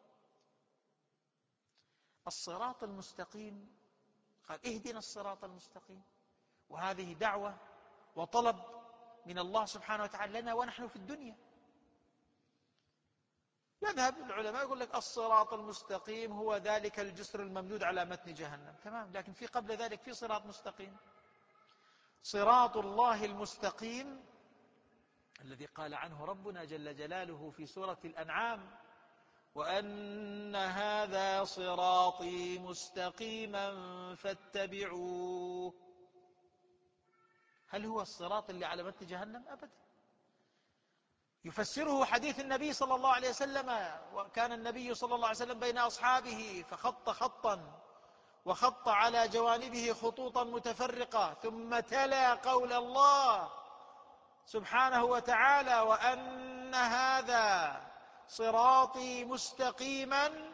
الصراط المستقيم قال: اهدنا الصراط المستقيم، وهذه دعوة وطلب من الله سبحانه وتعالى لنا ونحن في الدنيا. يذهب العلماء يقول لك الصراط المستقيم هو ذلك الجسر الممدود على متن جهنم، تمام، لكن في قبل ذلك في صراط مستقيم. صراط الله المستقيم الذي قال عنه ربنا جل جلاله في سورة الأنعام: وأن هذا صراطي مستقيما فاتبعوه. هل هو الصراط اللي على متن جهنم؟ أبدا. يفسره حديث النبي صلى الله عليه وسلم: وكان النبي صلى الله عليه وسلم بين أصحابه فخط خطا وخط على جوانبه خطوطا متفرقة، ثم تلا قول الله سبحانه وتعالى: وأن هذا صراطي مستقيما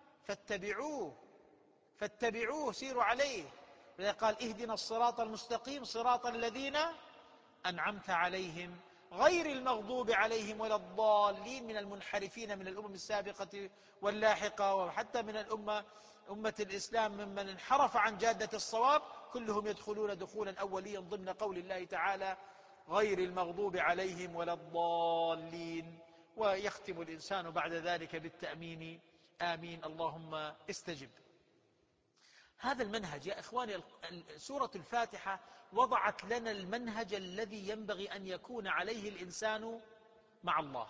فاتبعوه سيروا عليه. قال: اهدنا الصراط المستقيم صراط الذين أنعمت عليهم غير المغضوب عليهم ولا الضالين، من المنحرفين من الأمم السابقة واللاحقة، وحتى من أمة الإسلام ممن انحرف عن جادة الصواب، كلهم يدخلون دخولا أوليا ضمن قول الله تعالى: غير المغضوب عليهم ولا الضالين. ويختم الإنسان بعد ذلك بالتأمين: آمين اللهم استجب. هذا المنهج يا إخواني، سورة الفاتحة وضعت لنا المنهج الذي ينبغي أن يكون عليه الإنسان مع الله،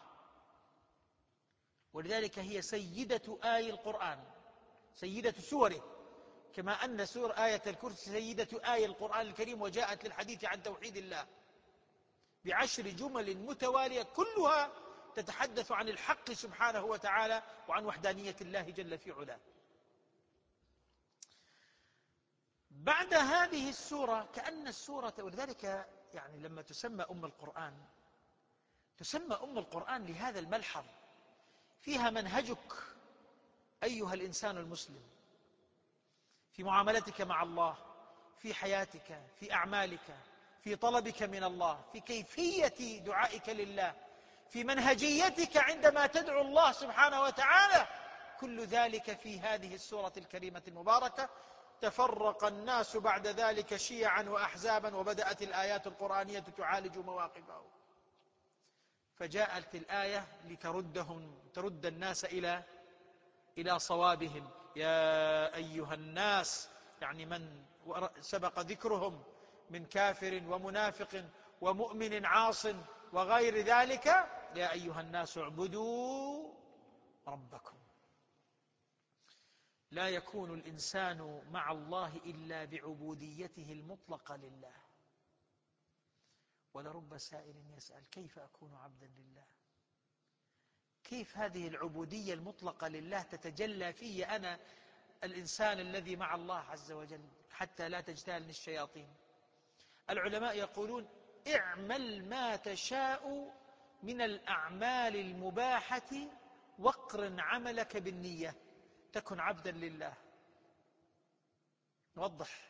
ولذلك هي سيدة آي القرآن، سيدة سوره، كما أن آية الكرسي سيدة آي القرآن الكريم، وجاءت للحديث عن توحيد الله ب10 جمل متوالية كلها تتحدث عن الحق سبحانه وتعالى وعن وحدانية الله جل في علاه. بعد هذه السورة كأن السورة، ولذلك يعني لما تسمى أم القرآن، تسمى أم القرآن لهذا الملحظ: فيها منهجك أيها الإنسان المسلم في معاملتك مع الله، في حياتك، في أعمالك، في طلبك من الله، في كيفية دعائك لله، في منهجيتك عندما تدعو الله سبحانه وتعالى، كل ذلك في هذه السورة الكريمة المباركة. تفرق الناس بعد ذلك شيعا وأحزابا، وبدأت الآيات القرآنية تعالج مواقفه، فجاءت الآية ترد الناس إلى صوابهم. يا أيها الناس، يعني من سبق ذكرهم من كافر ومنافق ومؤمن عاص وغير ذلك، يا أيها الناس اعبدوا ربكم. لا يكون الإنسان مع الله إلا بعبوديته المطلقة لله. ولرب سائل يسأل كيف أكون عبدا لله؟ كيف هذه العبودية المطلقة لله تتجلى في أنا الإنسان الذي مع الله عز وجل حتى لا تجتالني الشياطين؟ العلماء يقولون اعمل ما تشاء من الأعمال المباحة واقرن عملك بالنية تكن عبدا لله. نوضح.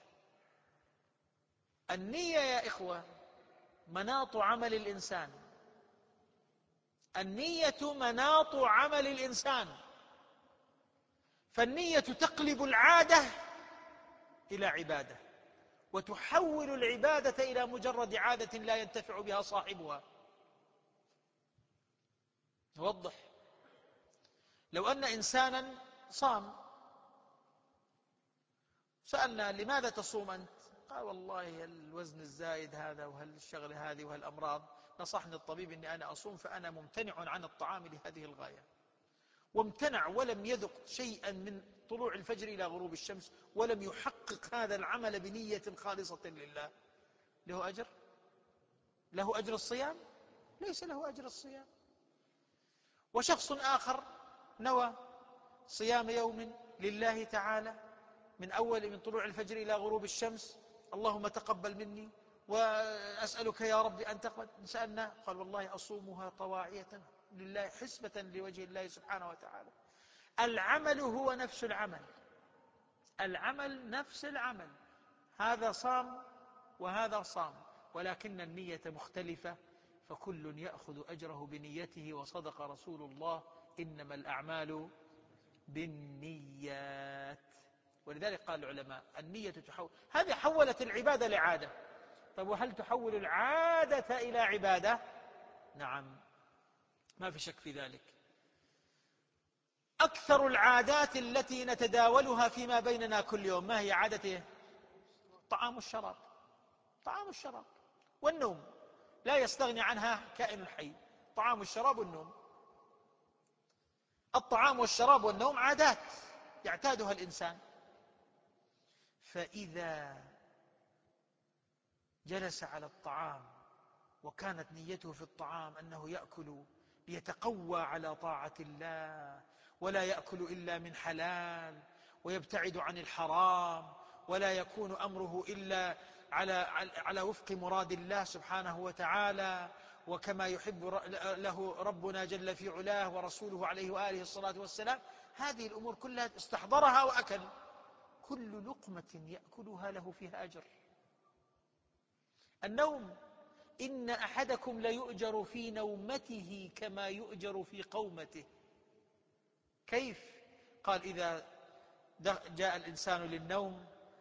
النية يا إخوة مناط عمل الإنسان، النية مناط عمل الإنسان، فالنية تقلب العادة إلى عبادة، وتحول العبادة إلى مجرد عادة لا ينتفع بها صاحبها. نوضح. لو أن إنسانا صام، سألنا لماذا تصوم أنت؟ قال والله الوزن الزايد هذا وهالشغلة هذه وهالأمراض، نصحني الطبيب أني أنا أصوم، فأنا ممتنع عن الطعام لهذه الغاية. وامتنع ولم يذق شيئا من طلوع الفجر إلى غروب الشمس، ولم يحقق هذا العمل بنية خالصة لله. له أجر؟ له أجر الصيام؟ ليس له أجر الصيام. وشخص آخر نوى صيام يوم لله تعالى من طلوع الفجر إلى غروب الشمس، اللهم تقبل مني وأسألك يا رب أن تقبل. سألنا قال والله أصومها طواعية لله حسبة لوجه الله سبحانه وتعالى. العمل هو نفس العمل، العمل نفس العمل، هذا صام وهذا صام، ولكن النية مختلفة، فكل يأخذ أجره بنيته. وصدق رسول الله إنما الأعمال بالنيات. ولذلك قال العلماء النية هذه حولت العبادة لعادة. طيب وهل تحول العادة إلى عبادة؟ نعم، ما في شك في ذلك. أكثر العادات التي نتداولها فيما بيننا كل يوم ما هي عادته؟ الطعام والشراب. طعام والشراب والنوم، لا يستغني عنها كائن حي. الطعام والشراب والنوم. الطعام والشراب والنوم عادات يعتادها الإنسان، فإذا جلس على الطعام وكانت نيته في الطعام أنه يأكل ليتقوى على طاعة الله، ولا يأكل إلا من حلال، ويبتعد عن الحرام، ولا يكون أمره إلا على وفق مراد الله سبحانه وتعالى، وكما يحب له ربنا جل في علاه ورسوله عليه وآله الصلاة والسلام، هذه الأمور كلها استحضرها وأكل. كل لقمة يأكلها له فيها أجر. النوم، إن أحدكم ليؤجر في نومته كما يؤجر في قومته. كيف؟ قال إذا جاء الإنسان للنوم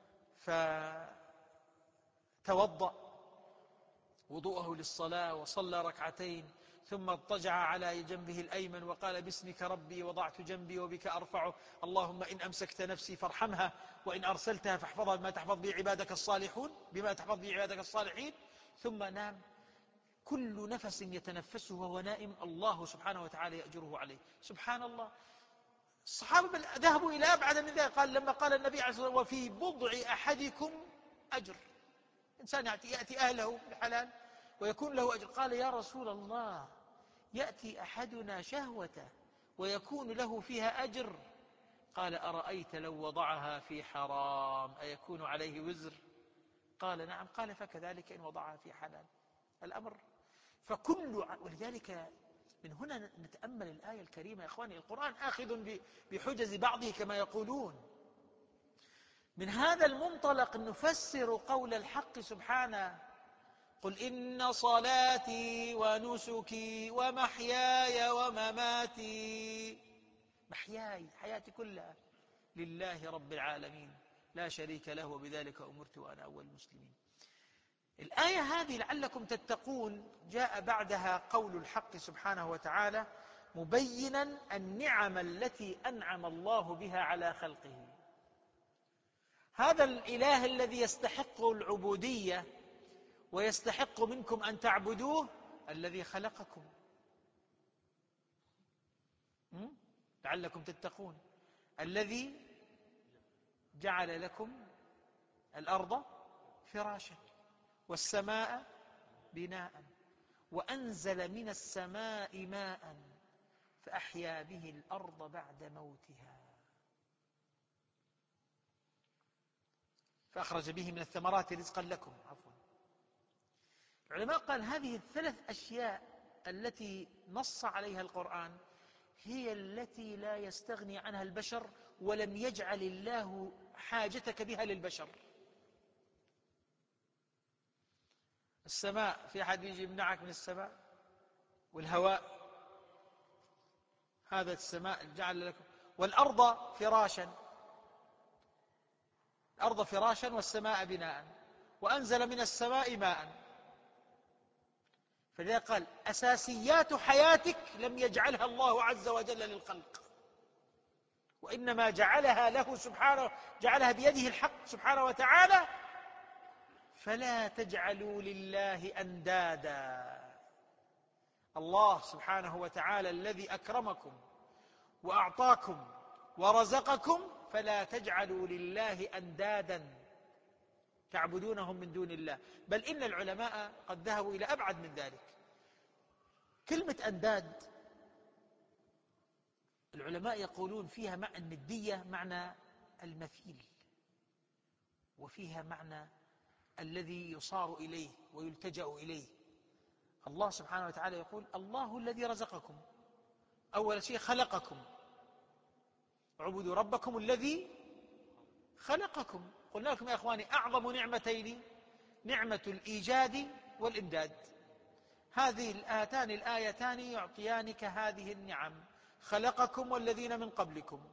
فتوضأ وضوءه للصلاة وصلى ركعتين، ثم اضطجع على جنبه الأيمن وقال باسمك ربي وضعت جنبي وبك أرفعه، اللهم إن أمسكت نفسي فارحمها، وإن أرسلتها فاحفظها بما تحفظ به عبادك الصالحين، ثم نام. كل نفس يتنفسه وهو نائم الله سبحانه وتعالى يأجره عليه. سبحان الله. الصحابة ذهبوا إلى أبعد من ذلك. لما قال النبي عليه الصلاة والسلام وفي بضع أحدكم أجر، إنسان يأتي أهله بالحلال ويكون له أجر. قال يا رسول الله يأتي أحدنا شهوته ويكون له فيها أجر؟ قال أرأيت لو وضعها في حرام أيكون عليه وزر؟ قال نعم. قال فكذلك إن وضعها في حلال. الأمر ولذلك من هنا نتأمل الآية الكريمة يا إخواني. القرآن آخذ بحجز بعضه كما يقولون. من هذا المنطلق نفسر قول الحق سبحانه قل إن صلاتي ونسكي ومحياي ومماتي، محياي حياتي كلها لله رب العالمين لا شريك له وبذلك أمرت وأنا أول المسلمين. الآية هذه لعلكم تتقون جاء بعدها قول الحق سبحانه وتعالى مبينا النعم التي أنعم الله بها على خلقه. هذا الإله الذي يستحق العبودية ويستحق منكم أن تعبدوه الذي خلقكم لعلكم تتقون، الذي جعل لكم الأرض فراشا والسماء بناء وأنزل من السماء ماء فأحيا به الأرض بعد موتها فأخرج به من الثمرات رزقا لكم. العلماء قال هذه الثلاث أشياء التي نص عليها القرآن هي التي لا يستغني عنها البشر، ولم يجعل الله حاجتك بها للبشر. السماء، في أحد يجي يمنعك من السماء؟ والهواء، هذا السماء جعل لكم، والأرض فراشا، الأرض فراشا والسماء بناء وأنزل من السماء ماء. فلذلك قال أساسيات حياتك لم يجعلها الله عز وجل للخلق، وإنما جعلها له سبحانه، جعلها بيده الحق سبحانه وتعالى. فلا تجعلوا لله أندادا. الله سبحانه وتعالى الذي أكرمكم وأعطاكم ورزقكم، فلا تجعلوا لله أندادا تعبدونهم من دون الله. بل إن العلماء قد ذهبوا إلى أبعد من ذلك. كلمة أنداد العلماء يقولون فيها معنى الندية، معنى المثيل، وفيها معنى الذي يصار إليه ويلتجأ إليه. الله سبحانه وتعالى يقول الله الذي رزقكم، أول شيء خلقكم، اعبدوا ربكم الذي خلقكم. قلنا لكم يا أخواني أعظم نعمتين نعمة الإيجاد والإمداد. هذه الآتان الآيتان يعطيانك هذه النعم، خلقكم والذين من قبلكم.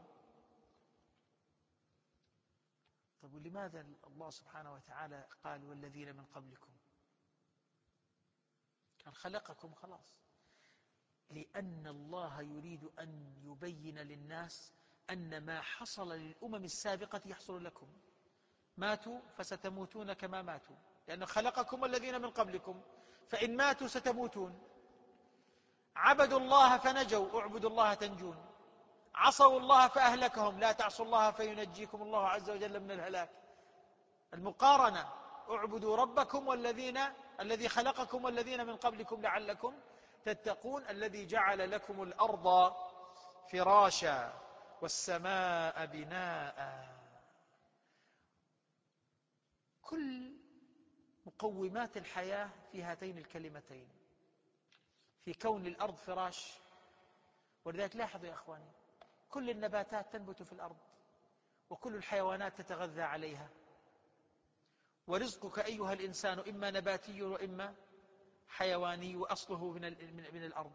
طيب ولماذا الله سبحانه وتعالى قال والذين من قبلكم؟ كان خلقكم خلاص، لأن الله يريد أن يبين للناس أن ما حصل للأمم السابقة يحصل لكم. ماتوا فستموتون كما ماتوا، لأنه خلقكم والذين من قبلكم، فإن ماتوا ستموتون. عبدوا الله فنجوا، اعبدوا الله تنجون. عصوا الله فأهلكهم، لا تعصوا الله فينجيكم الله عز وجل من الهلاك. المقارنة اعبدوا ربكم الذي خلقكم والذين من قبلكم لعلكم تتقون، الذي جعل لكم الأرض فراشا والسماء بناء. كل مقومات الحياة في هاتين الكلمتين، في كون الأرض فراش. ولذلك لاحظوا يا أخواني كل النباتات تنبت في الأرض، وكل الحيوانات تتغذى عليها، ورزقك أيها الإنسان إما نباتي وإما حيواني، وأصله من الأرض.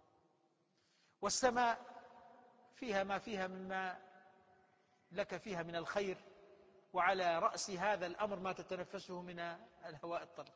والسماء فيها ما فيها مما لك فيها من الخير، وعلى رأس هذا الأمر ما تتنفسه من الهواء الطلق.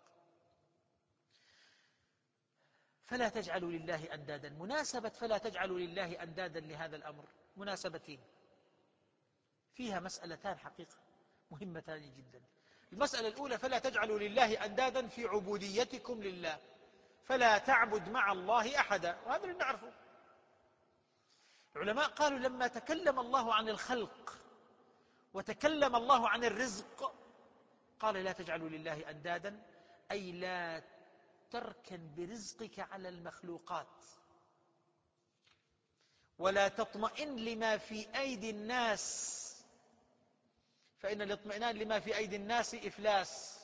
فلا تجعلوا لله أندادا. مناسبة فلا تجعلوا لله أندادا لهذا الأمر مناسبتين، فيها مسألتان حقيقة مهمتان جدا. المسألة الأولى فلا تجعلوا لله أندادا في عبوديتكم لله، فلا تعبد مع الله أحدا، وهذا اللي نعرفه. العلماء قالوا لما تكلم الله عن الخلق وتكلم الله عن الرزق قال لا تجعلوا لله أندادا، أي لا تركن برزقك على المخلوقات، ولا تطمئن لما في أيدي الناس، فإن الاطمئنان لما في أيدي الناس إفلاس.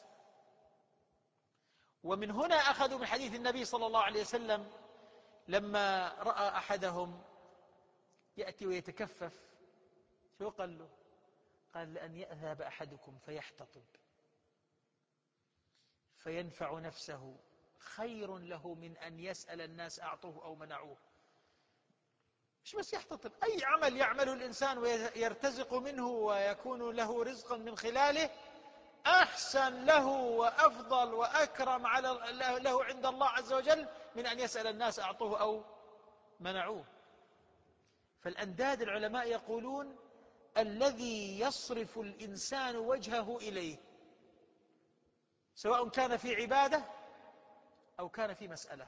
ومن هنا أخذوا من حديث النبي صلى الله عليه وسلم لما رأى أحدهم يأتي ويتكفف، شو قال له؟ قال لأن يأذهب أحدكم فيحتطب فينفع نفسه خير له من أن يسأل الناس أعطوه أو منعوه. مش بس يحتطب، أي عمل يعمله الإنسان ويرتزق منه ويكون له رزقا من خلاله أحسن له وأفضل وأكرم له عند الله عز وجل من أن يسأل الناس أعطوه أو منعوه. فالأنداد العلماء يقولون الذي يصرف الإنسان وجهه إليه، سواء كان في عبادة أو كان في مسألة.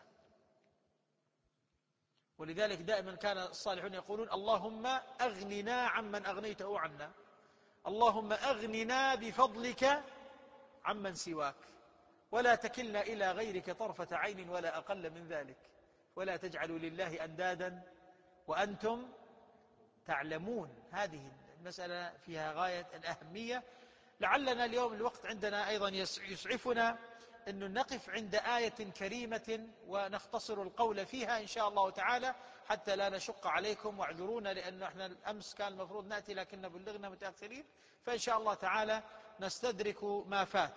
ولذلك دائما كان الصالحون يقولون اللهم أغننا عمن أغنيته عنا، اللهم أغننا بفضلك عمن سواك، ولا تكلنا إلى غيرك طرفة عين ولا أقل من ذلك، ولا تجعلوا لله أندادا وأنتم تعلمون. هذه المسألة فيها غاية الأهمية. لعلنا اليوم الوقت عندنا أيضا يسعفنا أن نقف عند آية كريمة ونختصر القول فيها إن شاء الله تعالى حتى لا نشق عليكم، واعذرونا لأن احنا الأمس كان المفروض نأتي لكننا بلغنا متأخرين، فإن شاء الله تعالى نستدرك ما فات.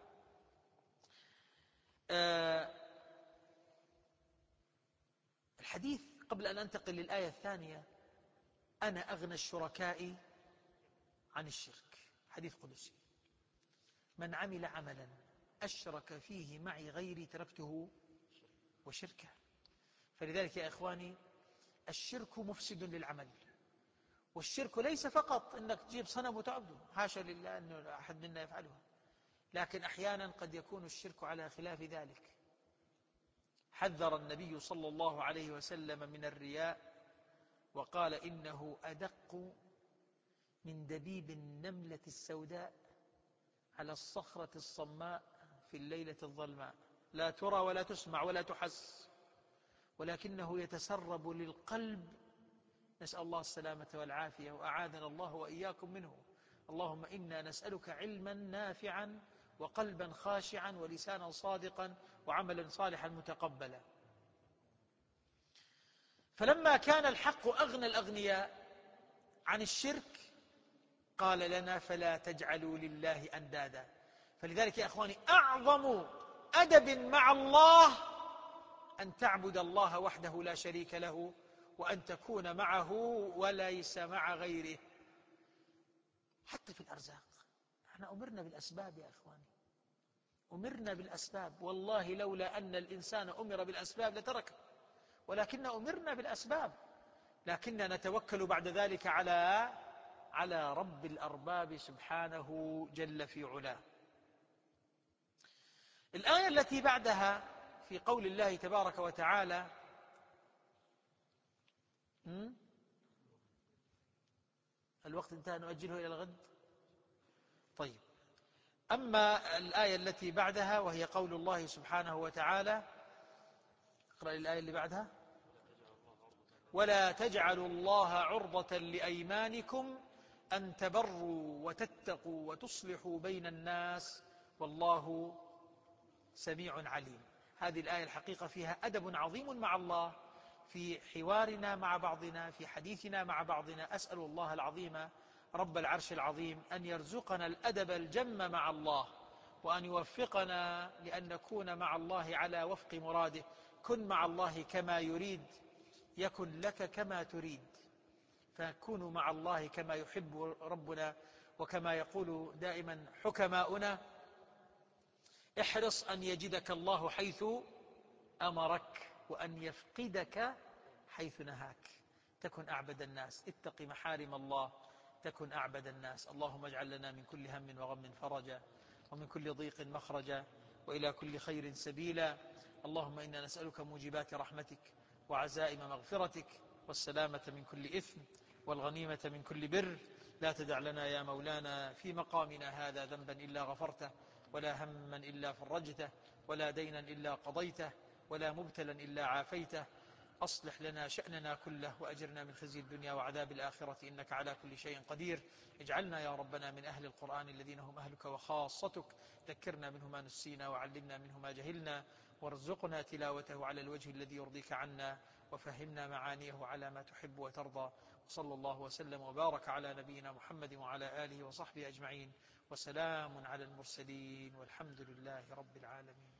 الحديث قبل أن أنتقل للآية الثانية: أنا أغنى الشركاء عن الشرك. حديث قدسي: من عمل عملا أشرك فيه معي غيري تركته وشركه. فلذلك يا إخواني الشرك مفسد للعمل. والشرك ليس فقط أنك تجيب صنم وتعبده، حاشا لله أن أحد منا يفعلها، لكن أحيانا قد يكون الشرك على خلاف ذلك. حذر النبي صلى الله عليه وسلم من الرياء وقال إنه أدق من دبيب النملة السوداء على الصخرة الصماء في الليلة الظلماء، لا ترى ولا تسمع ولا تحس، ولكنه يتسرب للقلب. نسأل الله السلامة والعافية، وأعاذنا الله وإياكم منه. اللهم إنا نسألك علما نافعا وقلبا خاشعا ولسانا صادقا وعملا صالحا متقبلا. فلما كان الحق أغنى الأغنياء عن الشرك قال لنا فلا تجعلوا لله أندادا. فلذلك يا أخواني أعظم أدب مع الله أن تعبد الله وحده لا شريك له، وأن تكون معه وليس مع غيره. حتى في الأرزاق احنا أمرنا بالأسباب يا أخواني، أمرنا بالأسباب. والله لولا أن الإنسان أمر بالأسباب لتركه، ولكن أمرنا بالأسباب، لكننا نتوكل بعد ذلك على رب الأرباب سبحانه جل في علاه. الآية التي بعدها في قول الله تبارك وتعالى: الوقت انتهى، نؤجله إلى الغد. طيب، أما الآية التي بعدها وهي قول الله سبحانه وتعالى، اقرأ الآية اللي بعدها: ولا تجعلوا الله عرضة لأيمانكم أن تبروا وتتقوا وتصلحوا بين الناس والله سميع عليم. هذه الآية الحقيقة فيها أدب عظيم مع الله في حوارنا مع بعضنا، في حديثنا مع بعضنا. أسأل الله العظيم رب العرش العظيم أن يرزقنا الأدب الجم مع الله، وأن يوفقنا لأن نكون مع الله على وفق مراده. كن مع الله كما يريد يكن لك كما تريد، فكونوا مع الله كما يحب ربنا. وكما يقول دائما حكماؤنا: احرص أن يجدك الله حيث أمرك وأن يفقدك حيث نهاك. تكن أعبد الناس، اتق محارم الله تكن أعبد الناس. اللهم اجعل لنا من كل هم وغم فرجا، ومن كل ضيق مخرجا، وإلى كل خير سبيلا. اللهم إنا نسألك موجبات رحمتك وعزائم مغفرتك والسلامة من كل إثم والغنيمة من كل بر. لا تدع لنا يا مولانا في مقامنا هذا ذنبا إلا غفرته، ولا هما إلا فرجته، ولا دينا إلا قضيته، ولا مبتلا إلا عافيته. أصلح لنا شأننا كله وأجرنا من خزي الدنيا وعذاب الآخرة إنك على كل شيء قدير. اجعلنا يا ربنا من أهل القرآن الذين هم أهلك وخاصتك. ذكرنا منه ما نسينا وعلمنا منه ما جهلنا، وارزقنا تلاوته على الوجه الذي يرضيك عنا، وفهمنا معانيه على ما تحب وترضى. وصلى الله وسلم وبارك على نبينا محمد وعلى آله وصحبه أجمعين، وسلام على المرسلين، والحمد لله رب العالمين.